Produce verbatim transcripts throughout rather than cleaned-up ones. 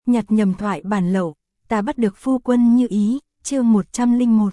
nhặt nhầm thoại bản lậu, ta bắt được phu quân như ý, chương một trăm lẻ một.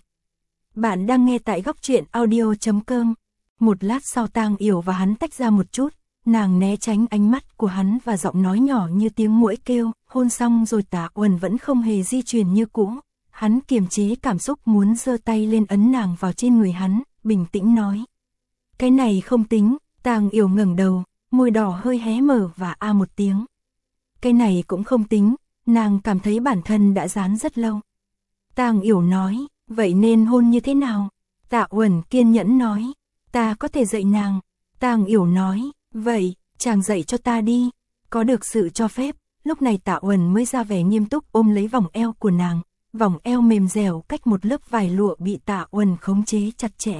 Bạn đang nghe tại góc truyện audio chấm com. Một lát sau Tang Yểu và hắn tách ra một chút, nàng né tránh ánh mắt của hắn và giọng nói nhỏ như tiếng muỗi kêu, hôn xong rồi Tạ Uẩn vẫn không hề di chuyển như cũ. Hắn kiềm chế cảm xúc muốn giơ tay lên ấn nàng vào trên người hắn, bình tĩnh nói. Cái này không tính. Tang Yểu ngẩng đầu, môi đỏ hơi hé mở và a một tiếng. Cái này cũng không tính, nàng cảm thấy bản thân đã dán rất lâu. Tang Yểu nói, vậy nên hôn như thế nào? Tạ Uẩn kiên nhẫn nói, ta có thể dạy nàng. Tang Yểu nói, vậy, chàng dạy cho ta đi. Có được sự cho phép, lúc này Tạ Uẩn mới ra vẻ nghiêm túc ôm lấy vòng eo của nàng. Vòng eo mềm dẻo cách một lớp vải lụa bị Tạ Uẩn khống chế chặt chẽ.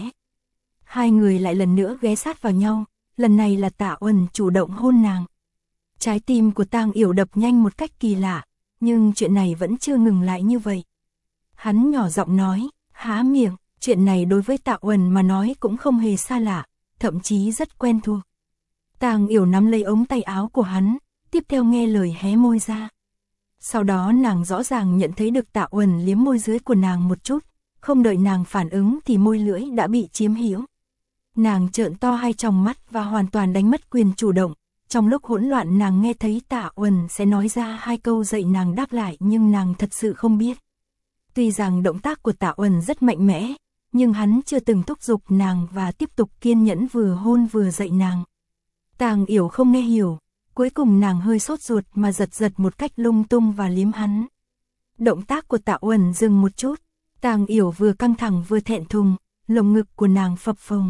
Hai người lại lần nữa ghé sát vào nhau, lần này là Tạ Uẩn chủ động hôn nàng. Trái tim của Tang Yểu đập nhanh một cách kỳ lạ, nhưng chuyện này vẫn chưa ngừng lại như vậy. Hắn nhỏ giọng nói, há miệng, chuyện này đối với Tạ Uẩn mà nói cũng không hề xa lạ, thậm chí rất quen thuộc. Tang Yểu nắm lấy ống tay áo của hắn, tiếp theo nghe lời hé môi ra. Sau đó nàng rõ ràng nhận thấy được Tạ Uẩn liếm môi dưới của nàng một chút, không đợi nàng phản ứng thì môi lưỡi đã bị chiếm hữu. Nàng trợn to hai tròng mắt và hoàn toàn đánh mất quyền chủ động. Trong lúc hỗn loạn nàng nghe thấy Tạ Uẩn sẽ nói ra hai câu dạy nàng đáp lại nhưng nàng thật sự không biết. Tuy rằng động tác của Tạ Uẩn rất mạnh mẽ, nhưng hắn chưa từng thúc giục nàng và tiếp tục kiên nhẫn vừa hôn vừa dạy nàng. Tang Yểu không nghe hiểu, cuối cùng nàng hơi sốt ruột mà giật giật một cách lung tung và liếm hắn. Động tác của Tạ Uẩn dừng một chút, Tang Yểu vừa căng thẳng vừa thẹn thùng, lồng ngực của nàng phập phồng.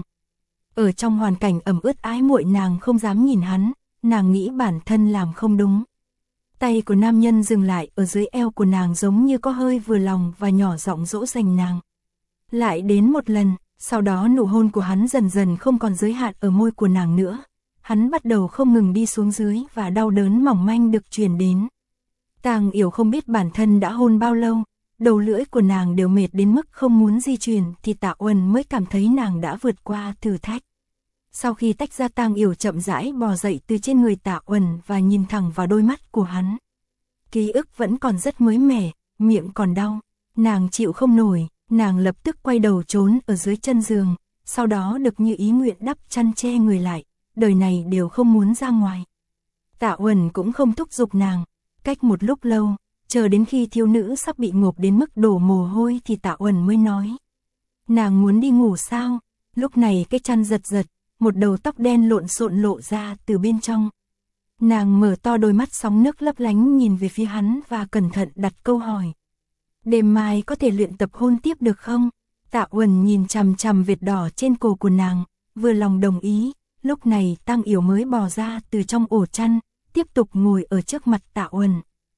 Ở trong hoàn cảnh ẩm ướt ái muội nàng không dám nhìn hắn, nàng nghĩ bản thân làm không đúng. Tay của nam nhân dừng lại ở dưới eo của nàng giống như có hơi vừa lòng và nhỏ giọng dỗ dành nàng. Lại đến một lần, sau đó nụ hôn của hắn dần dần không còn giới hạn ở môi của nàng nữa. Hắn bắt đầu không ngừng đi xuống dưới và đau đớn mỏng manh được truyền đến. Tang Yểu không biết bản thân đã hôn bao lâu, đầu lưỡi của nàng đều mệt đến mức không muốn di chuyển thì Tạ Uẩn mới cảm thấy nàng đã vượt qua thử thách. Sau khi tách ra Tang Yểu chậm rãi bò dậy từ trên người Tạ Uẩn và nhìn thẳng vào đôi mắt của hắn. Ký ức vẫn còn rất mới mẻ, miệng còn đau, nàng chịu không nổi, nàng lập tức quay đầu trốn ở dưới chân giường, sau đó được như ý nguyện đắp chăn che người lại, đời này đều không muốn ra ngoài. Tạ Uẩn cũng không thúc giục nàng, cách một lúc lâu, chờ đến khi thiếu nữ sắp bị ngộp đến mức đổ mồ hôi thì Tạ Uẩn mới nói. Nàng muốn đi ngủ sao? Lúc này cái chăn giật giật, một đầu tóc đen lộn xộn lộ ra từ bên trong. Nàng mở to đôi mắt sóng nước lấp lánh nhìn về phía hắn và cẩn thận đặt câu hỏi. Đêm mai có thể luyện tập hôn tiếp được không? Tạ Uẩn nhìn chằm chằm vệt đỏ trên cổ của nàng, vừa lòng đồng ý. Lúc này Tang Yểu mới bò ra từ trong ổ chăn, tiếp tục ngồi ở trước mặt Tạ Uẩn.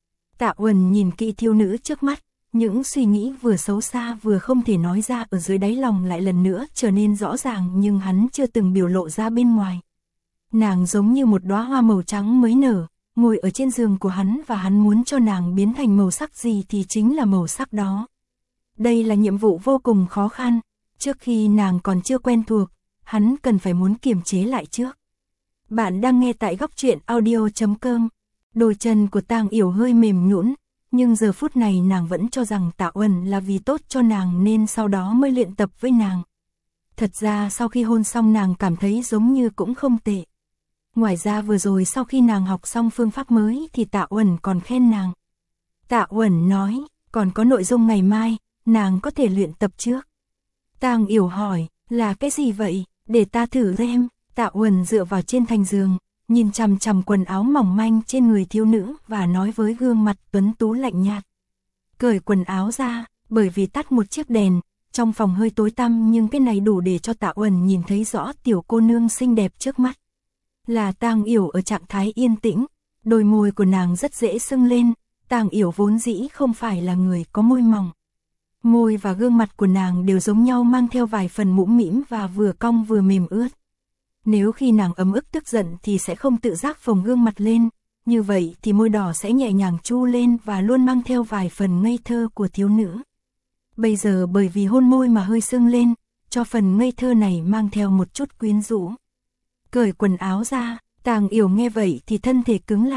Tạ Uẩn nhìn kỹ thiếu nữ trước mắt, những suy nghĩ vừa xấu xa vừa không thể nói ra ở dưới đáy lòng lại lần nữa trở nên rõ ràng nhưng hắn chưa từng biểu lộ ra bên ngoài. Nàng giống như một đóa hoa màu trắng mới nở, ngồi ở trên giường của hắn và hắn muốn cho nàng biến thành màu sắc gì thì chính là màu sắc đó. Đây là nhiệm vụ vô cùng khó khăn, trước khi nàng còn chưa quen thuộc, hắn cần phải muốn kiềm chế lại trước. Bạn đang nghe tại góc truyện audio chấm com. Đôi chân của Tang Yểu hơi mềm nhũn, nhưng giờ phút này nàng vẫn cho rằng Tạ Uẩn là vì tốt cho nàng nên sau đó mới luyện tập với nàng. Thật ra sau khi hôn xong nàng cảm thấy giống như cũng không tệ. Ngoài ra vừa rồi sau khi nàng học xong phương pháp mới thì Tạ Uẩn còn khen nàng. Tạ Uẩn nói, còn có nội dung ngày mai, nàng có thể luyện tập trước. Tang Yểu hỏi, là cái gì vậy, để ta thử xem. Tạ Uẩn dựa vào trên thành giường, nhìn chằm chằm quần áo mỏng manh trên người thiếu nữ và nói với gương mặt tuấn tú lạnh nhạt. Cởi quần áo ra, bởi vì tắt một chiếc đèn, trong phòng hơi tối tăm nhưng cái này đủ để cho Tạ Uẩn nhìn thấy rõ tiểu cô nương xinh đẹp trước mắt. Là Tang Yểu ở trạng thái yên tĩnh, đôi môi của nàng rất dễ sưng lên, Tang Yểu vốn dĩ không phải là người có môi mỏng. Môi và gương mặt của nàng đều giống nhau mang theo vài phần mũm mĩm và vừa cong vừa mềm ướt. Nếu khi nàng ấm ức tức giận thì sẽ không tự giác phồng gương mặt lên, như vậy thì môi đỏ sẽ nhẹ nhàng chu lên và luôn mang theo vài phần ngây thơ của thiếu nữ. Bây giờ bởi vì hôn môi mà hơi sưng lên, cho phần ngây thơ này mang theo một chút quyến rũ. Cởi quần áo ra, Tang Yểu nghe vậy thì thân thể cứng lại,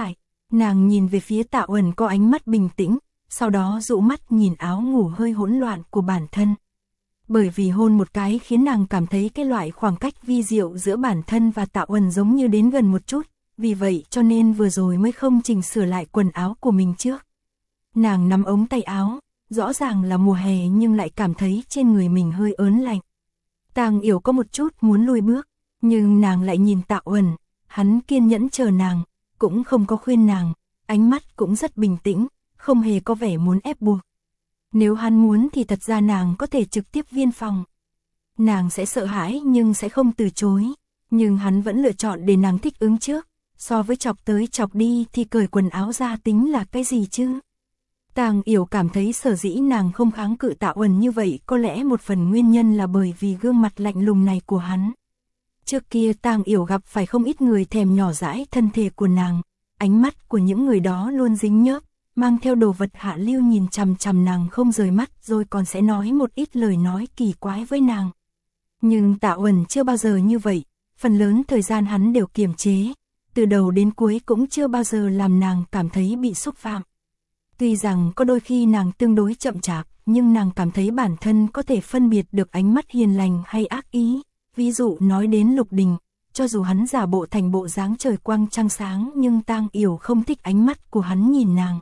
Nàng nhìn về phía Tạ Uẩn có ánh mắt bình tĩnh, sau đó dụ mắt nhìn áo ngủ hơi hỗn loạn của bản thân. Bởi vì hôn một cái khiến nàng cảm thấy cái loại khoảng cách vi diệu giữa bản thân và Tạ Uẩn giống như đến gần một chút, vì vậy cho nên vừa rồi mới không chỉnh sửa lại quần áo của mình trước. Nàng nắm ống tay áo, rõ ràng là mùa hè nhưng lại cảm thấy trên người mình hơi ớn lạnh. Tàng Yểu có một chút muốn lùi bước, nhưng nàng lại nhìn Tạ Uẩn, hắn kiên nhẫn chờ nàng, cũng không có khuyên nàng, ánh mắt cũng rất bình tĩnh, không hề có vẻ muốn ép buộc. Nếu hắn muốn thì thật ra nàng có thể trực tiếp viên phòng. Nàng sẽ sợ hãi nhưng sẽ không từ chối, nhưng hắn vẫn lựa chọn để nàng thích ứng trước, so với chọc tới chọc đi thì cởi quần áo ra tính là cái gì chứ. Tàng Yểu cảm thấy sở dĩ nàng không kháng cự Tạ Uẩn như vậy có lẽ một phần nguyên nhân là bởi vì gương mặt lạnh lùng này của hắn. Trước kia Tàng Yểu gặp phải không ít người thèm nhỏ dãi thân thể của nàng, ánh mắt của những người đó luôn dính nhớp, mang theo đồ vật hạ lưu nhìn chằm chằm nàng không rời mắt rồi còn sẽ nói một ít lời nói kỳ quái với nàng. Nhưng Tạ Uẩn chưa bao giờ như vậy, phần lớn thời gian hắn đều kiềm chế, từ đầu đến cuối cũng chưa bao giờ làm nàng cảm thấy bị xúc phạm. Tuy rằng có đôi khi nàng tương đối chậm chạp, nhưng nàng cảm thấy bản thân có thể phân biệt được ánh mắt hiền lành hay ác ý. Ví dụ nói đến Lục Đình, cho dù hắn giả bộ thành bộ dáng trời quang trăng sáng nhưng Tàng Yểu không thích ánh mắt của hắn nhìn nàng.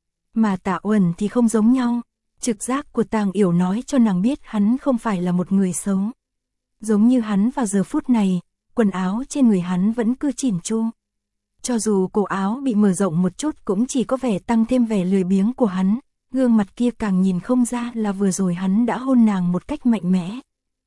Mà Tạ Uẩn thì không giống nhau, trực giác của Tàng Yểu nói cho nàng biết hắn không phải là một người xấu. Giống như hắn vào giờ phút này, quần áo trên người hắn vẫn cứ chỉn chu. Cho dù cổ áo bị mở rộng một chút cũng chỉ có vẻ tăng thêm vẻ lười biếng của hắn, gương mặt kia càng nhìn không ra là vừa rồi hắn đã hôn nàng một cách mạnh mẽ.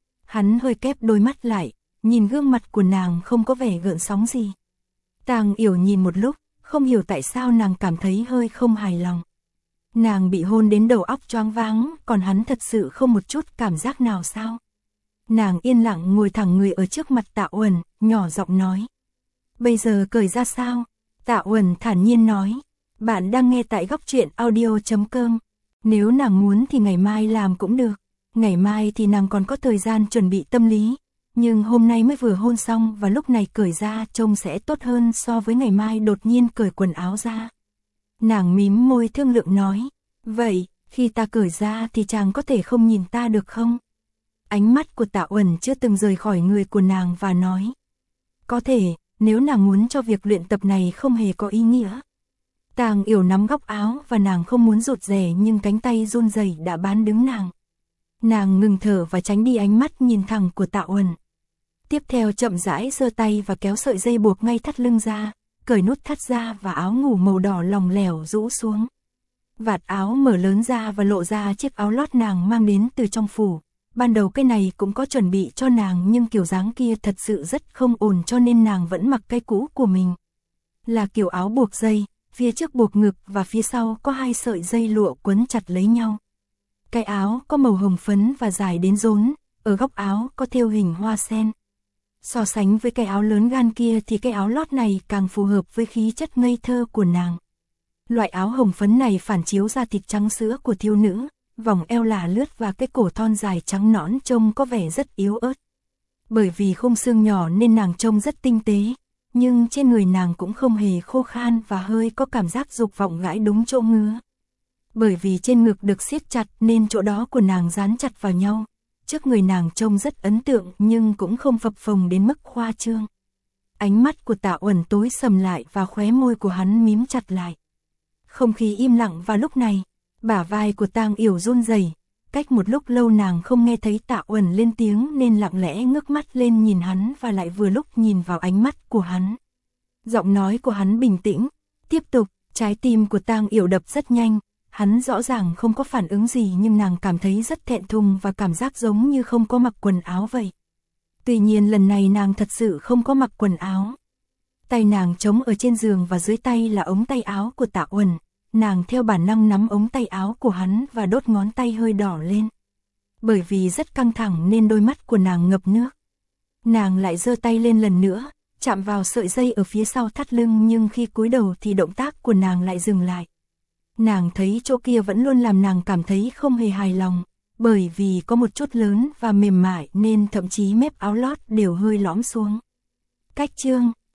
Hắn hơi kép đôi mắt lại, nhìn gương mặt của nàng không có vẻ gợn sóng gì. Tàng Yểu nhìn một lúc, không hiểu tại sao nàng cảm thấy hơi không hài lòng. Nàng bị hôn đến đầu óc choáng váng, còn hắn thật sự không một chút cảm giác nào sao? Nàng yên lặng ngồi thẳng người ở trước mặt Tạ Uẩn, nhỏ giọng nói. Bây giờ cởi ra sao? Tạ Uẩn thản nhiên nói. Bạn đang nghe tại góc truyện audio chấm com. Nếu nàng muốn thì ngày mai làm cũng được. Ngày mai thì nàng còn có thời gian chuẩn bị tâm lý. Nhưng hôm nay mới vừa hôn xong và lúc này cởi ra trông sẽ tốt hơn so với ngày mai đột nhiên cởi quần áo ra. Nàng mím môi thương lượng nói. Vậy, khi ta cởi ra thì chàng có thể không nhìn ta được không? Ánh mắt của Tạ Uẩn chưa từng rời khỏi người của nàng và nói. Có thể, nếu nàng muốn cho việc luyện tập này không hề có ý nghĩa. Tàng Yểu nắm góc áo và nàng không muốn rụt rè nhưng cánh tay run rẩy đã bán đứng nàng. Nàng ngừng thở và tránh đi ánh mắt nhìn thẳng của Tạ Uẩn. Tiếp theo chậm rãi giơ tay và kéo sợi dây buộc ngay thắt lưng ra, cởi nút thắt ra và áo ngủ màu đỏ lỏng lẻo rũ xuống. Vạt áo mở lớn ra và lộ ra chiếc áo lót nàng mang đến từ trong phủ. Ban đầu cái này cũng có chuẩn bị cho nàng nhưng kiểu dáng kia thật sự rất không ổn cho nên nàng vẫn mặc cái cũ của mình. Là kiểu áo buộc dây, phía trước buộc ngực và phía sau có hai sợi dây lụa quấn chặt lấy nhau. Cái áo có màu hồng phấn và dài đến rốn, ở góc áo có thêu hình hoa sen. So sánh với cái áo lớn gan kia thì cái áo lót này càng phù hợp với khí chất ngây thơ của nàng. Loại áo hồng phấn này phản chiếu ra thịt trắng sữa của thiếu nữ, vòng eo là lướt và cái cổ thon dài trắng nõn trông có vẻ rất yếu ớt. Bởi vì khung xương nhỏ nên nàng trông rất tinh tế, nhưng trên người nàng cũng không hề khô khan và hơi có cảm giác dục vọng gãi đúng chỗ ngứa. Bởi vì trên ngực được siết chặt nên chỗ đó của nàng dán chặt vào nhau. Trước người nàng trông rất ấn tượng nhưng cũng không phập phồng đến mức khoa trương. Ánh mắt của Tạ Uẩn tối sầm lại và khóe môi của hắn mím chặt lại. Không khí im lặng vào lúc này, bả vai của Tàng Yểu run rẩy. Cách một lúc lâu nàng không nghe thấy Tạ Uẩn lên tiếng nên lặng lẽ ngước mắt lên nhìn hắn và lại vừa lúc nhìn vào ánh mắt của hắn. Giọng nói của hắn bình tĩnh, tiếp tục, trái tim của Tàng Yểu đập rất nhanh. Hắn rõ ràng không có phản ứng gì nhưng nàng cảm thấy rất thẹn thùng và cảm giác giống như không có mặc quần áo vậy. Tuy nhiên lần này nàng thật sự không có mặc quần áo. Tay nàng trống ở trên giường và dưới tay là ống tay áo của Tạ Uẩn. Nàng theo bản năng nắm ống tay áo của hắn và đốt ngón tay hơi đỏ lên. Bởi vì rất căng thẳng nên đôi mắt của nàng ngập nước. Nàng lại giơ tay lên lần nữa, chạm vào sợi dây ở phía sau thắt lưng nhưng khi cúi đầu thì động tác của nàng lại dừng lại. Nàng thấy chỗ kia vẫn luôn làm nàng cảm thấy không hề hài lòng, bởi vì có một chút lớn và mềm mại nên thậm chí mép áo lót đều hơi lõm xuống. Cách chương